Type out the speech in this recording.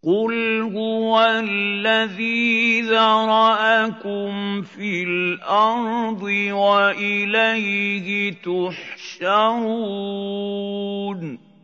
قُلْ هُوَ الَّذِي ذَرَأَكُمْ فِي الْأَرْضِ وَإِلَيْهِ تُحْشَرُونَ